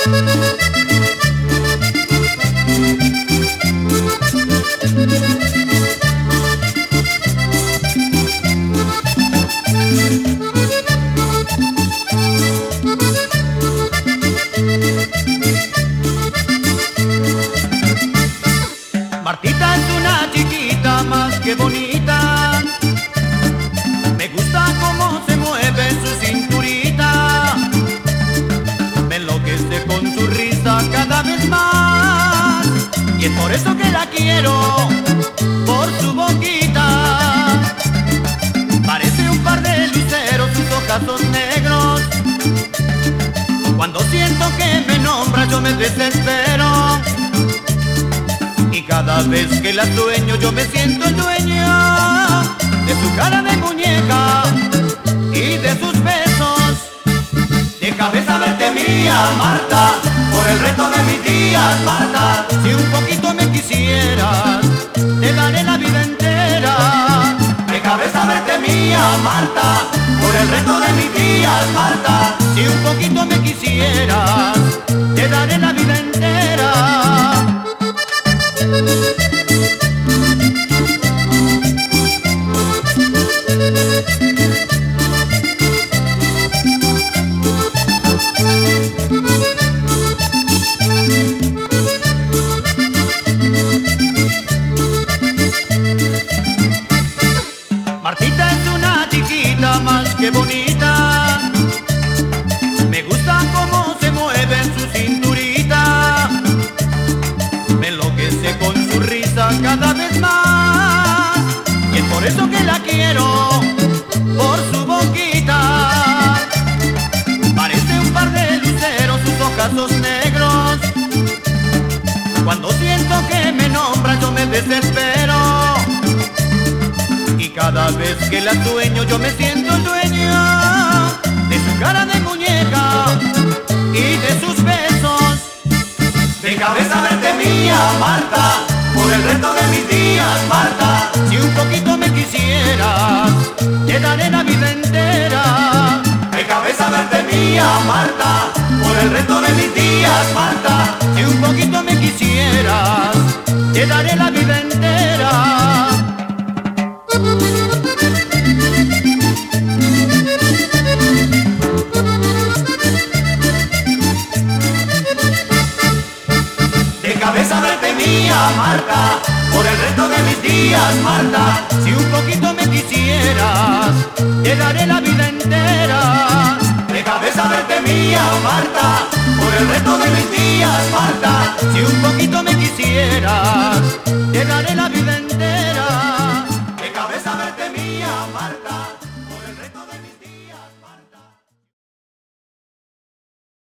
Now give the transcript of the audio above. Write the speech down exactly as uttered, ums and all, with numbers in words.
Martita es una chiquita más que bonita, me gusta cómo se mueve su cinturita, me enloquece con su risa cada vez más, y es por eso que la quiero, por su boquita. Parece un par de luceros, sus ojos son negros, cuando siento que me nombra yo me desespero, y cada vez que la sueño yo me siento el dueño de su cara de muñeca y de sus besos. De cabeza verte mía, Marta, por el resto de mis días, Marta. Si un poquito me quisieras, te daré la vida entera. De cabeza verte mía, Marta, por el resto de mis días, Marta. Si un poquito me quisieras, te daré la vida entera. Martita es una chiquita más que bonita, me gusta cómo se mueve en su cinturita, me enloquece con su risa cada vez más, y es por eso que la quiero, por su boquita. Parece un par de luceros, sus ojazos negros, cuando siento que me nombra yo me desespero, y cada vez que la sueño yo me siento el dueño de su cara de muñeca y de sus besos. De cabeza verte mía, Marta, por el resto de mis días, Marta. Si un poquito me quisieras, te daré la vida entera. De cabeza verte mía, Marta, por el resto de mis días, Marta. Si un poquito me quisieras, te daré la vida entera. De cabeza verte mía, Marta, por el resto de mis días, Marta. Si un poquito me quisieras, te daré la vida entera. De cabeza verte mía, Marta, por el resto de mis días, Marta. Si un